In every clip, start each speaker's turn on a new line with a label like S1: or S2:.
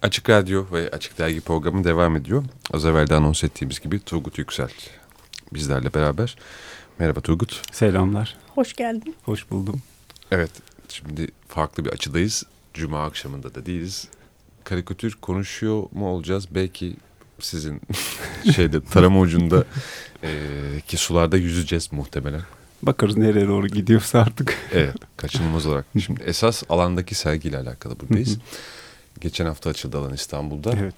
S1: Açık Radyo ve Açık Dergi programı devam ediyor. Az evvel de anons ettiğimiz gibi Turgut Yüksel bizlerle beraber. Merhaba Turgut.
S2: Selamlar.
S3: Hoş geldin.
S2: Hoş buldum.
S1: Evet, şimdi farklı bir açıdayız. Cuma akşamında da değiliz. Karikatür konuşuyor mu olacağız? Belki sizin tarama ucunda ki sularda yüzeceğiz muhtemelen.
S2: Bakarız nereye doğru gidiyorsa artık.
S1: Evet, kaçınılmaz olarak. Şimdi esas alandaki sergiyle alakalı buradayız. Geçen hafta açıldı alan İstanbul'da.
S2: Evet.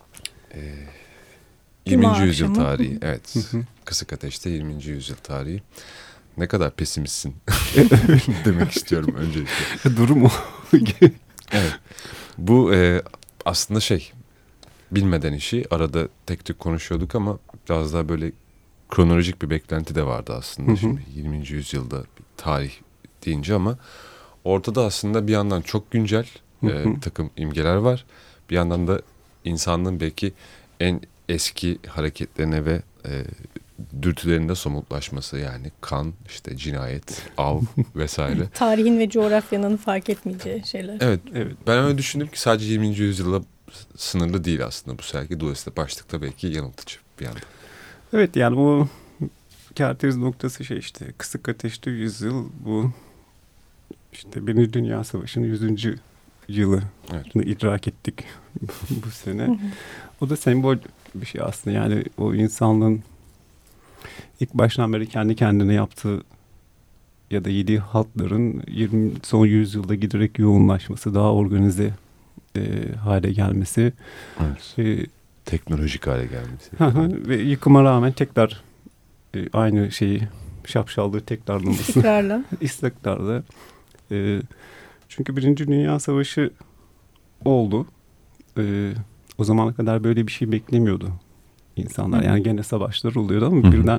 S1: 20. yüzyıl tarihi. Evet. Kısık Ateş'te 20. yüzyıl tarihi. Ne kadar pesimistsin demek istiyorum öncelikle.
S2: Durum o.
S1: Evet. Bu aslında bilmeden işi arada tek tük konuşuyorduk ama biraz daha böyle kronolojik bir beklenti de vardı aslında. Şimdi 20. yüzyılda bir tarih deyince ama ortada aslında bir yandan çok güncel bir takım imgeler var. Bir yandan da insanlığın belki en eski hareketlerine ve dürtülerinde somutlaşması, yani kan, işte cinayet, av vesaire.
S3: Tarihin ve coğrafyanın fark etmeyeceği şeyler.
S1: Evet. Ben öyle düşündüm ki sadece 20. yüzyıla sınırlı değil aslında bu sergi. Dolayısıyla başlıkta belki yanıltıcı bir yandan.
S2: Evet, yani bu kerteriz noktası Kısık Ateş'te yüzyıl, bu işte Birinci Dünya Savaşı'nın 100. yılı idrak ettik bu sene. O da sembol bir şey aslında, yani o insanlığın ilk baştan beri kendi kendine yaptığı ya da yediği haltların son yüzyılda giderek yoğunlaşması, daha organize hale gelmesi.
S1: Evet. Teknolojik hale gelmesi.
S2: Ve yıkıma rağmen tekrar aynı şapşallığı tekrarlaması. İstikrarla. Çünkü Birinci Dünya Savaşı oldu. O zamana kadar böyle bir şey beklemiyordu insanlar. Yani gene savaşlar oluyordu ama birden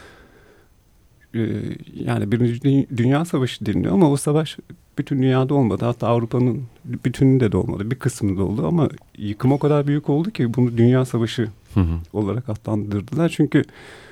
S2: yani Birinci Dünya Savaşı deniliyor ama o savaş bütün dünyada olmadı. Hatta Avrupa'nın bütününde de olmadı. Bir kısmında oldu ama yıkım o kadar büyük oldu ki bunu Dünya Savaşı olarak adlandırdılar. Çünkü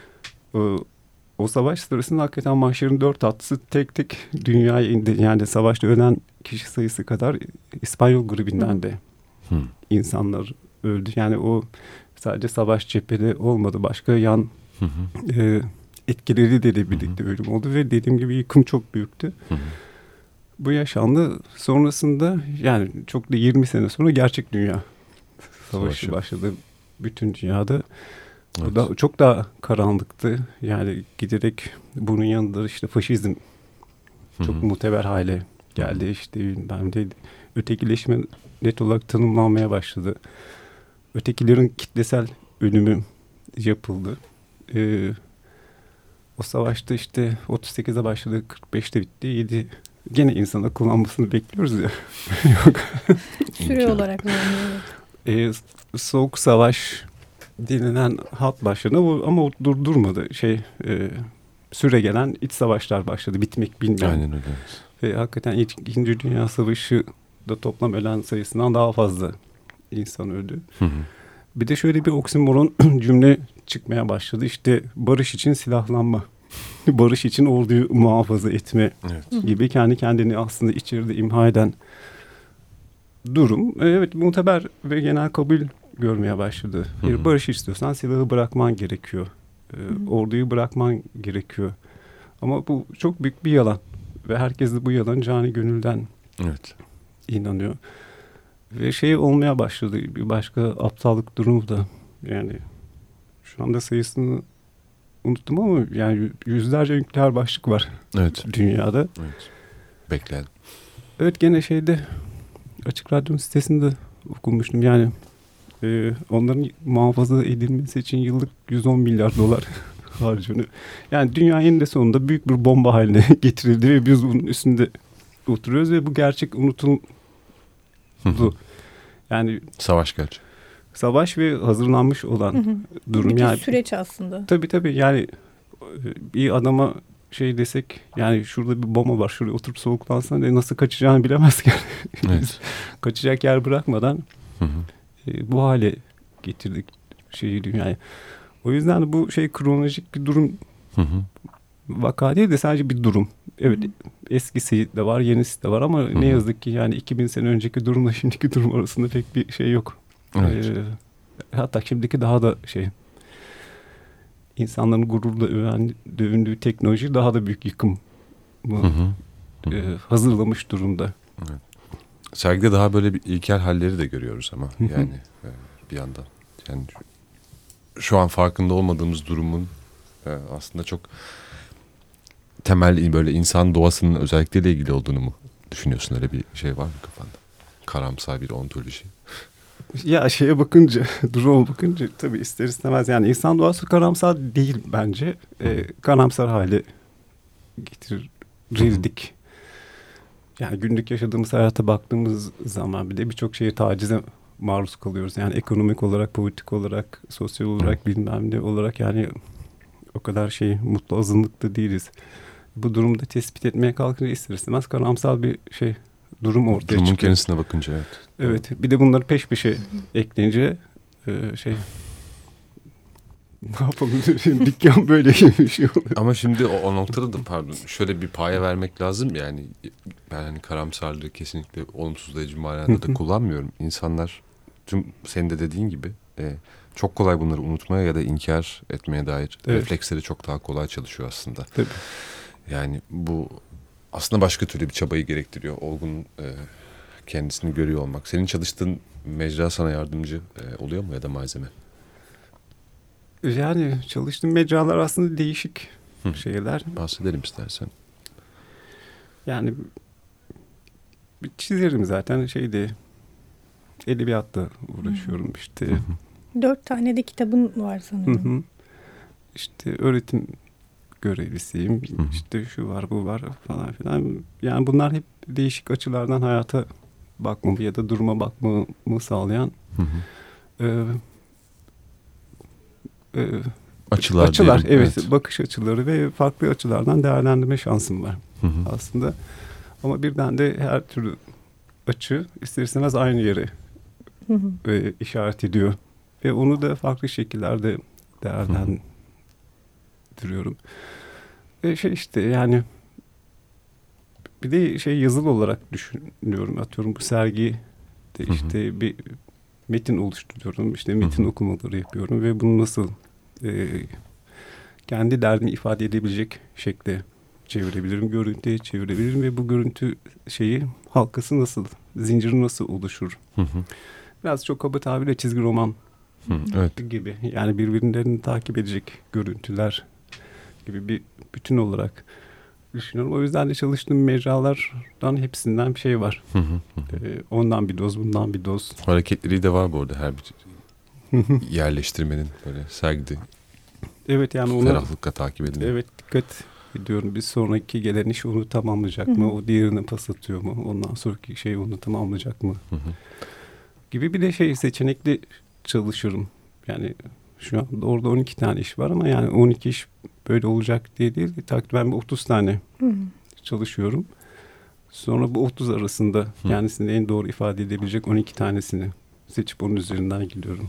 S2: o savaş sırasında hakikaten mahşerin 4 atlısı tek tek dünyaya indi. Yani savaşta ölen kişi sayısı kadar İspanyol gribinden de insanlar öldü. Yani o sadece savaş cephede olmadı. Başka yan etkileri de birlikte ölüm oldu ve dediğim gibi yıkım çok büyüktü. Bu yaşandı. Sonrasında yani çok da 20 sene sonra gerçek dünya savaşı başladı bütün dünyada. Bu da çok daha karanlıktı. Yani giderek bunun yanında işte faşizm çok muteber hale geldi. İşte ben de ötekileşme net olarak tanımlanmaya başladı. Ötekilerin kitlesel ölümü yapıldı. O savaşta işte 38'e başladı, 45'te bitti. 7 gene insan akıllanmasını bekliyoruz ya. Yok.
S3: Süre olarak mı?
S2: Soğuk Savaş denilen halt başladı ama o durdurmadı. Süre gelen iç savaşlar başladı. Bitmek bilmeyen.
S1: Aynen öyle.
S2: Ve hakikaten İkinci Dünya Savaşı da toplam ölen sayısından daha fazla insan öldü. Bir de şöyle bir oksimoron cümle çıkmaya başladı. İşte barış için silahlanma, barış için orduyu muhafaza etme gibi kendi kendini aslında içeride imha eden durum. Evet, muteber ve genel kabul görmeye başladı. Bir barış istiyorsan silahı bırakman gerekiyor. Orduyu bırakman gerekiyor. Ama bu çok büyük bir yalan. Ve herkes de bu yalan canı gönülden inanıyor. Ve olmaya başladı. Bir başka aptallık durumu da. Yani şu anda sayısını unuttum ama yani yüzlerce nükleer başlık var dünyada.
S1: Evet. Bekledim.
S2: Evet, gene Açık Radyo'nun sitesinde okumuştum. Yani onların muhafaza edilmesi için yıllık 110 milyar dolar harcanıyor. Yani dünya eninde sonunda büyük bir bomba haline getirildi ve biz bunun üstünde oturuyoruz ve bu gerçek unutuldu. Yani savaş ve hazırlanmış olan durum.
S3: Bir süreç aslında.
S2: Tabii yani bir adama desek, yani şurada bir bomba var, şuraya oturup soğuklansan nasıl kaçacağını bilemezken kaçacak yer bırakmadan bu hale getirdik dünyaya. O yüzden bu kronolojik bir durum, vaka değil de sadece bir durum. Evet, eskisi de var, yenisi de var ama ne yazık ki yani 2000 sene önceki durumla şimdiki durum arasında pek bir yok.
S1: Evet.
S2: Hatta şimdiki daha da insanların gururla övündüğü teknoloji daha da büyük yıkım hazırlamış durumda.
S1: Evet. Sergide daha böyle bir ilkel halleri de görüyoruz ama yani bir yandan. Yani şu an farkında olmadığımız durumun aslında çok temel böyle insan doğasının özellikleriyle ilgili olduğunu mu düşünüyorsun? Öyle bir şey var mı kafanda? Karamsar bir ontoloji.
S2: Ya bakınca, duruma bakınca tabii ister istemez yani insan doğası karamsar değil bence. Karamsar hale getirirdik. Yani günlük yaşadığımız hayata baktığımız zaman bir de birçok şeye tacize maruz kalıyoruz. Yani ekonomik olarak, politik olarak, sosyal olarak, bilmem ne olarak yani o kadar mutlu azınlıkta değiliz. Bu durumda tespit etmeye kalkınca ister istemez karamsal bir durum ortaya çıkıyor.
S1: Durumun kendisine bakınca evet.
S2: Evet. Bir de bunları peş peşe eklenince ne yapalım? Dükkan böyle bir şey oluyor.
S1: Ama şimdi o noktada da pardon şöyle bir paya vermek lazım. Yani ben hani karamsarlığı kesinlikle olumsuzlayıcı manada da kullanmıyorum. İnsanlar tüm senin de dediğin gibi çok kolay bunları unutmaya ya da inkar etmeye dair refleksleri çok daha kolay çalışıyor aslında.
S2: Tabii.
S1: Yani bu aslında başka türlü bir çabayı gerektiriyor. Olgun kendisini görüyor olmak. Senin çalıştığın mecra sana yardımcı oluyor mu ya da malzeme?
S2: Yani çalıştığım mecralar aslında değişik şeyler.
S1: Bahsedelim istersen.
S2: Yani çizerim zaten edebiyatla uğraşıyorum işte.
S3: 4 tane de kitabın var sanırım.
S2: İşte öğretim görevlisiyim. İşte şu var bu var falan filan. Yani bunlar hep değişik açılardan hayata bakmamı ya da duruma bakmamı sağlayan açılar evet, bakış açıları ve farklı açılardan değerlendirme şansım var aslında. Ama birden de her türlü açı ister istemez aynı yere işaret ediyor ve onu da farklı şekillerde değerlendiriyorum. Yani bir de yazılı olarak düşünüyorum. Atıyorum bu sergi de bir metin oluşturuyorum. İşte metin okumaları yapıyorum ve bunu nasıl kendi derdimi ifade edebilecek şekle çevirebilirim, görüntüye çevirebilirim ve bu görüntü halkası nasıl, zinciri nasıl oluşur? Biraz çok kaba tabirle çizgi roman gibi. Yani birbirlerini takip edecek görüntüler gibi bir bütün olarak düşünüyorum. O yüzden de çalıştığım mecralardan hepsinden bir şey var. Ondan bir doz, bundan bir doz.
S1: Hareketleri de var bu arada her bir yerleştirmenin böyle sergide.
S2: Evet yani onu
S1: ferahlıkla takip edin.
S2: Evet, dikkat ediyorum. Bir sonraki gelen iş onu tamamlayacak mı? O diğerini pas atıyor mu? Ondan sonraki onu tamamlayacak mı? Gibi bir de seçenekli çalışırım. Yani şu anda orada 12 tane iş var ama yani 12 iş böyle olacak diye değil. Takriben 30 tane çalışıyorum. Sonra bu 30 arasında kendisini en doğru ifade edebilecek 12 tanesini seçip onun üzerinden gidiyorum.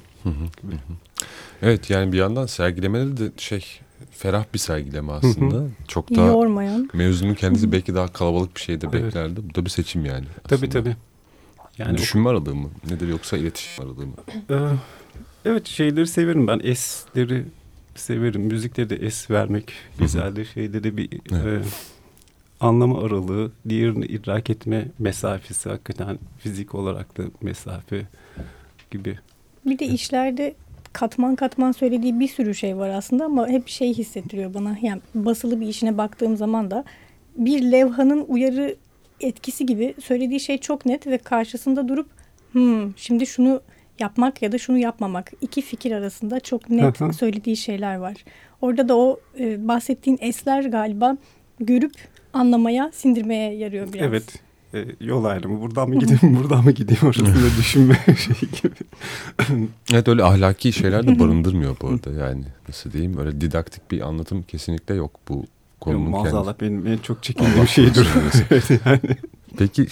S1: Evet yani bir yandan sergilemeleri de ferah bir sergileme aslında. Çok daha
S3: yormayan.
S1: Mevzunun kendisi belki daha kalabalık bir şey de beklerdi. Bu da bir seçim yani.
S2: Tabii.
S1: Yani düşünme aralığı mı? Nedir yoksa iletişim aralığı mı?
S2: Evet şeyleri severim ben. Esleri severim. Müzikte de es vermek güzeldir. Şeyde de bir anlama aralığı, diğerini idrak etme mesafesi hakikaten fizik olarak da mesafe gibi.
S3: Bir de işlerde katman katman söylediği bir sürü şey var aslında ama hep hissettiriyor bana. Yani basılı bir işine baktığım zaman da bir levhanın uyarı etkisi gibi söylediği şey çok net ve karşısında durup şimdi şunu yapmak ya da şunu yapmamak iki fikir arasında çok net söylediği şeyler var. Orada da o bahsettiğin esler galiba görüp anlamaya, sindirmeye yarıyor biraz.
S2: Evet. Yol ayrımı. Buradan mı gideyim, buradan mı gideyim arasında düşünme gibi.
S1: Evet öyle ahlaki şeyler de barındırmıyor bu arada. Yani nasıl diyeyim öyle didaktik bir anlatım kesinlikle yok bu konunun kendisi.
S2: Maazallah benim en çok çekindiğim şeydir. Yani.
S1: Peki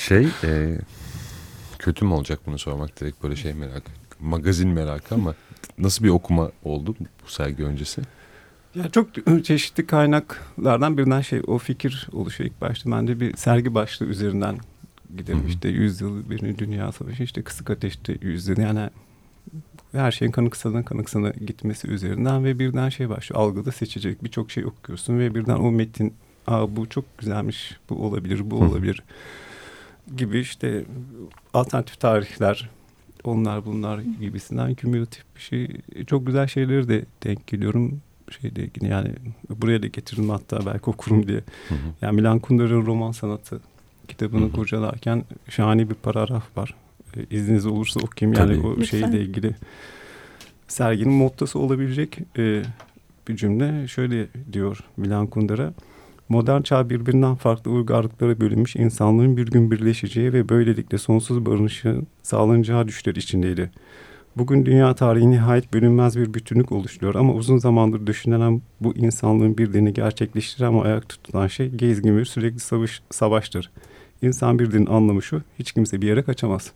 S1: kötü mü olacak bunu sormak direkt böyle merak, magazin merakı ama nasıl bir okuma oldu bu sergi öncesi?
S2: Ya çok çeşitli kaynaklardan birinden o fikir oluşuyor ilk başta. Ben de bir sergi başlığı üzerinden gidelim. İşte 100 yıl Birinci Dünya Savaşı, işte Kısık Ateş'te 100 yıl. Yani her şeyin kanıksana gitmesi üzerinden ve birden şey başlıyor. Algıda seçecek birçok şey okuyorsun ve birden o metin, bu çok güzelmiş, bu olabilir, bu olabilir gibi işte alternatif tarihler, onlar bunlar gibisinden kümülatif bir şey. Çok güzel şeyleri de denk geliyorum. Şeyle ilgili yani buraya da getiririm hatta belki okurum diye. Yani Milan Kundera'nın Roman Sanatı kitabını kurcalarken şahane bir paragraf var. İzniniz olursa okuyayım. Yani
S1: tabii.
S2: O
S3: Lütfen.
S2: şeyle ilgili serginin mottosu olabilecek bir cümle. Şöyle diyor Milan Kundera. Modern çağ birbirinden farklı uygarlıklara bölünmüş insanlığın bir gün birleşeceği ve böylelikle sonsuz barınışın sağlanacağı düşler içindeydi. Bugün dünya tarihi nihayet bölünmez bir bütünlük oluşturuyor ama uzun zamandır düşünülen bu insanlığın birliğini gerçekleştiren ama ayakta tutan şey gezgin ve sürekli savaştır. İnsan birliğinin anlamı şu, hiç kimse bir yere kaçamaz.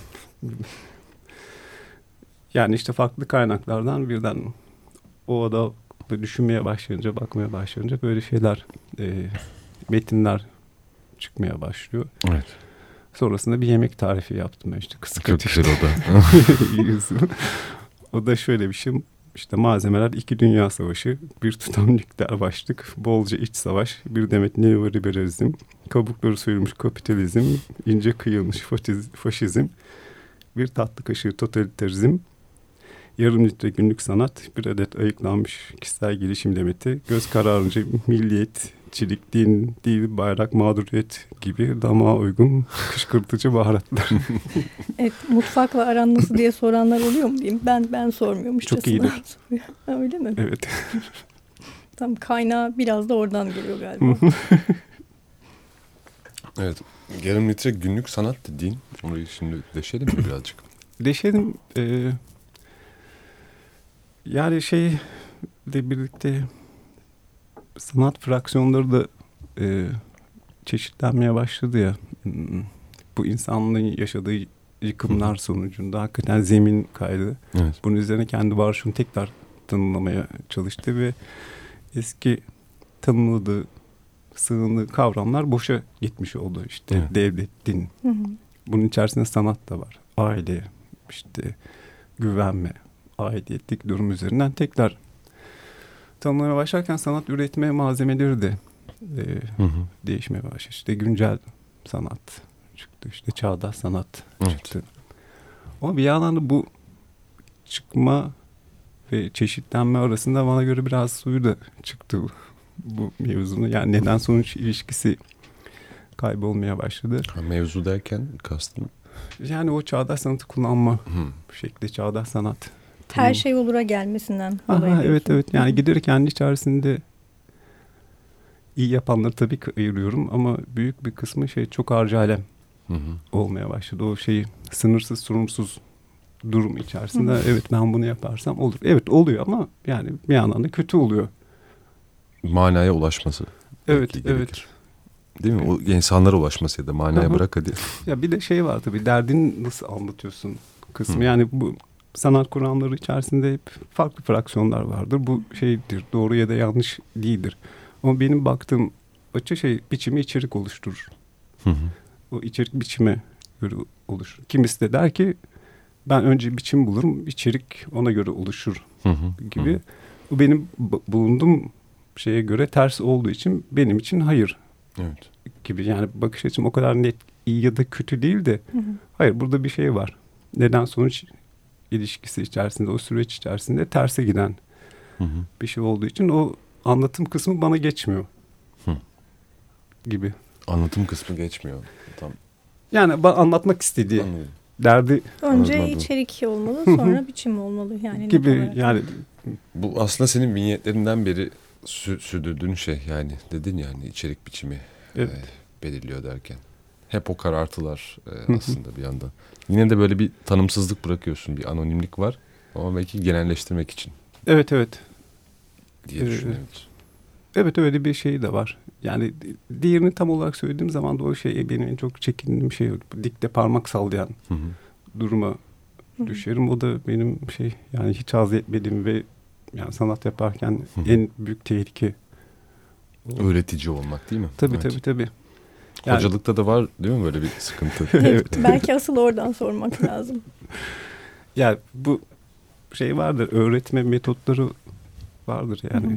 S2: Yani işte farklı kaynaklardan birden o da düşünmeye başlayınca, bakmaya başlayınca böyle şeyler, metinler çıkmaya başlıyor.
S1: Evet.
S2: Sonrasında bir yemek tarifi yaptım ben işte kısık
S1: Çok
S2: ateşte.
S1: güzel o da.
S2: O da şöyle bir şey. İşte malzemeler 2 Dünya Savaşı, bir tutam nükleer başlık, bolca iç savaş, bir demet neoliberalizm, kabukları soyulmuş kapitalizm, ince kıyılmış faşizm, bir tatlı kaşığı totalitarizm, yarım litre günlük sanat, bir adet ayıklanmış kişisel gelişim demeti, göz kararınca milliyetçilik, din, dil, bayrak, mağduriyet gibi damağa uygun kışkırtıcı baharatlar.
S3: Evet, mutfakla aran nasıl diye soranlar oluyor mu diyeyim? Ben sormuyormuşçasına.
S2: Çok iyidir.
S3: Öyle mi?
S2: Evet.
S3: Tam kaynağı biraz da oradan geliyor galiba.
S1: Evet. Yarım litre günlük sanat dediğin. Orayı şimdi deşelim mi birazcık?
S2: Deşelim. Yani şeyle birlikte sanat fraksiyonları da çeşitlenmeye başladı ya. Bu insanlığın yaşadığı yıkımlar sonucunda hakikaten zemin kaydı.
S1: Evet.
S2: Bunun üzerine kendi varoluşunu tekrar tanımlamaya çalıştı ve eski tanımladığı, sığındığı kavramlar boşa gitmiş oldu. İşte
S1: evet.
S2: Devlet, din. Bunun içerisinde sanat da var. Aile, işte güvenme, aidiyetlik durum üzerinden tekrar tanımlamaya başlarken sanat üretme malzemeleri de değişmeye başladı. İşte güncel sanat çıktı, işte çağdaş sanat çıktı. Ama bir yandan da bu çıkma ve çeşitlenme arasında bana göre biraz suyu da çıktı bu mevzunu. Yani neden sonuç ilişkisi kaybolmaya başladı.
S1: Mevzu derken kastım?
S2: Yani o çağdaş sanatı kullanma şekli, çağdaş sanat.
S3: Her şey olura gelmesinden.
S2: Evet. Yani giderek kendi içerisinde iyi yapanları tabii ki ayırıyorum ama büyük bir kısmı çok harcalem olmaya başladı. O sınırsız, sorumsuz durum içerisinde evet ben bunu yaparsam olur. Evet oluyor ama yani bir yandan da kötü oluyor.
S1: Manaya ulaşması.
S2: Evet.
S1: Değil mi? O insanlara ulaşması ya da manaya bırak hadi.
S2: Ya bir de var tabii, derdini nasıl anlatıyorsun kısmı. Yani bu sanat kuramları içerisinde hep farklı fraksiyonlar vardır. Bu doğru ya da yanlış değildir. Ama benim baktığım açı biçimi içerik oluşturur. O içerik biçime göre oluşur. Kimisi de der ki ben önce biçim bulurum, içerik ona göre oluşur gibi. Bu benim bulunduğum şeye göre ters olduğu için benim için hayır.
S1: Evet.
S2: Gibi yani bakış açım o kadar net iyi ya da kötü değil de hayır burada bir şey var. Neden sonuç ilişkisi içerisinde, o süreç içerisinde terse giden bir şey olduğu için o anlatım kısmı bana geçmiyor gibi.
S1: Anlatım kısmı geçmiyor. Tam.
S2: Yani anlatmak istediği derdi.
S3: Önce
S1: anladım.
S3: içerik olmalı, sonra biçim olmalı yani.
S2: Gibi yani.
S1: Bu aslında senin vinyetlerinden beri sürdürdüğün yani dedin yani içerik biçimi belirliyor derken. Hep o karartılar aslında bir yandan. Yine de böyle bir tanımsızlık bırakıyorsun, bir anonimlik var ama belki genelleştirmek için.
S2: Evet.
S1: Diye düşünüyoruz.
S2: Evet öyle bir şey de var. Yani diğerini tam olarak söylediğim zaman da o benim en çok çekindiğim dikte parmak sallayan duruma düşerim. O da benim yani hiç haz etmediğim ve yani sanat yaparken en büyük tehlike.
S1: Öğretici olmak değil mi?
S2: Tabii.
S1: Yani, hocalıkta da var değil mi böyle bir sıkıntı?
S3: Evet. Belki asıl oradan sormak lazım.
S2: Yani bu şey vardır, öğretme metotları vardır yani.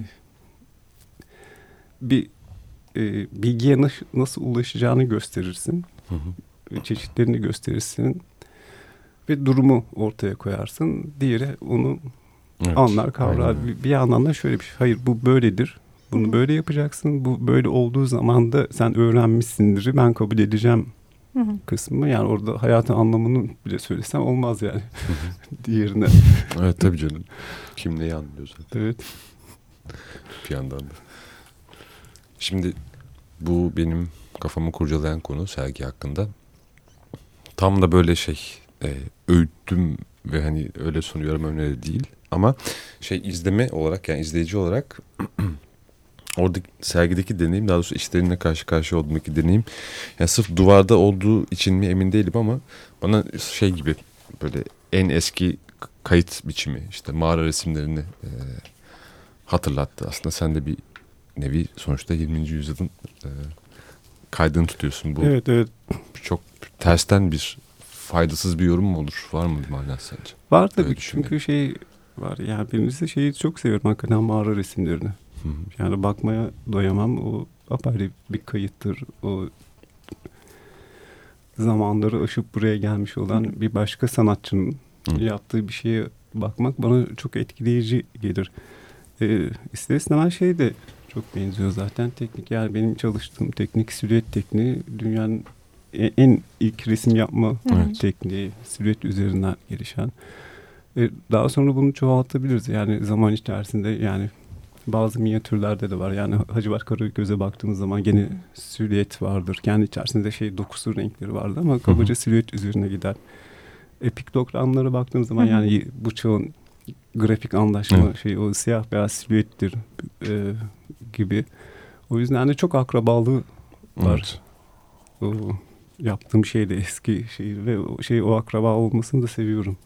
S2: Bir bilgiye nasıl ulaşacağını gösterirsin. Çeşitlerini gösterirsin ve durumu ortaya koyarsın. Diğeri onu anlar, kavrar. Bir yandan da şöyle bir şey. Hayır, bu böyledir. Bunu böyle yapacaksın. Bu böyle olduğu zaman da sen öğrenmişsindir. Ben kabul edeceğim kısmı. Yani orada hayatın anlamını bile söylesem olmaz yani. Diğerine.
S1: Evet tabii canım. Kim neyi anlıyor zaten.
S2: Evet.
S1: Bir yandan da. Şimdi bu benim kafamı kurcalayan konu sergi hakkında. Tam da böyle öğüttüm ve hani öyle sunuyorum öyle değil. Ama izleme olarak, yani izleyici olarak oradaki sergideki deneyim, daha doğrusu işlerine karşı karşıya olduğumdaki deneyim, yani sırf duvarda olduğu için mi emin değilim ama bana gibi böyle en eski kayıt biçimi, işte mağara resimlerini hatırlattı. Aslında sen de bir nevi sonuçta 20. yüzyılın kaydını tutuyorsun. Bu
S2: evet.
S1: Çok tersten bir, faydasız bir yorum mu olur? Var mı bir manası sence?
S2: Var tabii, çünkü var. Yani birincisi şeyi çok seviyorum hakikaten, mağara resimlerini. Yani bakmaya doyamam. O apayrı bir kayıttır. O zamanları aşıp buraya gelmiş olan bir başka sanatçının yaptığı bir şeye bakmak bana çok etkileyici gelir. İster istemez de çok benziyor zaten. Teknik, yani benim çalıştığım teknik silüet tekniği dünyanın en ilk resim yapma tekniği, silüet üzerinden gelişen. Daha sonra bunu çoğaltabiliriz. Yani zaman içerisinde, yani bazı minyatürlerde de var. Yani Hacivat Karagöz'e baktığımız zaman gene silüet vardır. Kendi içerisinde dokusu, renkleri vardı ama kabaca silüet üzerine gider. Piktogramlara baktığımız zaman yani bu çağın grafik anlaşma o siyah beyaz silüettir gibi. O yüzden de çok akrabalığı var. O yaptığım şey de eski ve o akraba olmasını da seviyorum.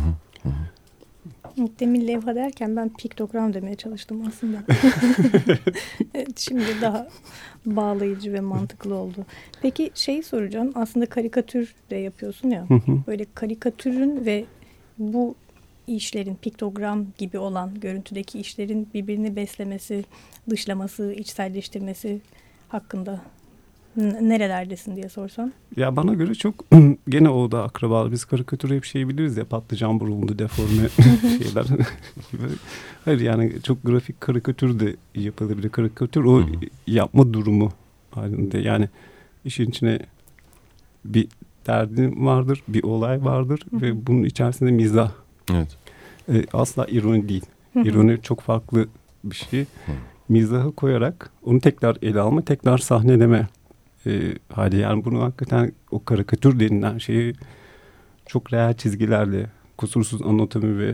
S3: Demin levha derken ben piktogram demeye çalıştım aslında. Evet, şimdi daha bağlayıcı ve mantıklı oldu. Peki soracağım. Aslında karikatür de yapıyorsun ya. Böyle karikatürün ve bu işlerin, piktogram gibi olan görüntüdeki işlerin birbirini beslemesi, dışlaması, içselleştirmesi hakkında nerelerdesin diye sorsam?
S2: Ya bana göre çok gene o da akrabalı. Biz karikatürü hep biliriz ya, patlıcan burunlu, deforme şeyler. Hayır, yani çok grafik karikatür de yapılabilir. Karikatür o yapma durumu halinde. Yani işin içine bir derdin vardır, bir olay vardır ve bunun içerisinde mizah.
S1: Evet.
S2: Asla ironi değil. İroni çok farklı bir şey. Mizahı koyarak onu tekrar ele alma, tekrar sahneleme hali. Yani bunu hakikaten o karikatür denilen şeyi çok real çizgilerle, kusursuz anatomi ve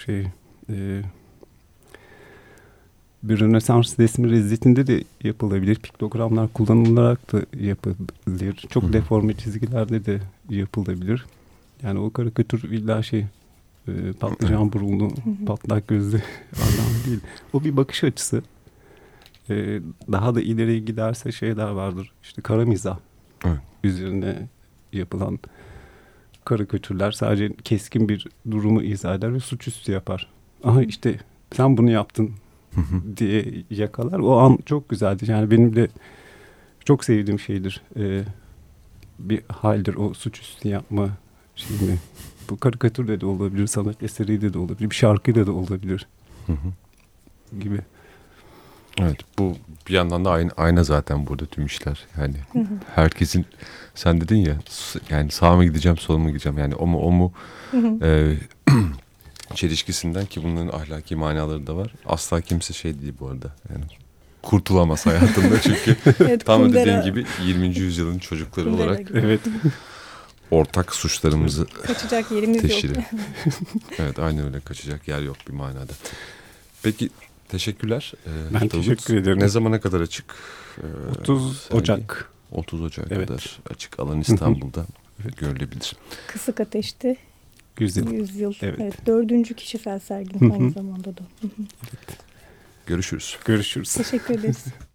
S2: bir Rönesans resmi rezzetinde de yapılabilir. Piktogramlar kullanılarak da yapılabilir. Çok deforme çizgilerde de yapılabilir. Yani o karikatür illa patlıcan burunlu, patlak gözlü adam değil. O bir bakış açısı. Daha da ileriye giderse şeyler vardır. İşte kara mizah üzerine yapılan karikatürler sadece keskin bir durumu izah eder ve suçüstü yapar. Aha işte sen bunu yaptın diye yakalar. O an çok güzeldir. Yani benim de çok sevdiğim şeydir. Bir haldir o suçüstü yapma şeyini. Bu karikatürde de olabilir, sanat eseriyle de olabilir, bir şarkıyla da olabilir gibi.
S1: Evet, bu bir yandan da ayna zaten burada tüm işler. Yani herkesin, sen dedin ya, yani sağa mı gideceğim, sola mı gideceğim, yani o mu çelişkisinden, ki bunların ahlaki manaları da var. Asla kimse değil bu arada. Yani kurtulamaz hayatında çünkü
S3: evet,
S1: tam dediğin gibi 20. yüzyılın çocukları olarak ortak suçlarımızı
S3: kaçacak yerimiz yok.
S1: Evet, aynen öyle, kaçacak yer yok bir manada. Peki, teşekkürler.
S2: Ben teşekkür ederim.
S1: Ne zamana kadar açık?
S2: 30 Ocak.
S1: 30 Ocak'a kadar açık alan İstanbul'da görülebilir.
S3: Kısık Ateş'te
S2: 100 yıl.
S3: Evet, 4. kişisel sergim aynı zamanda da.
S1: Görüşürüz.
S2: Görüşürüz.
S3: Teşekkür ederiz.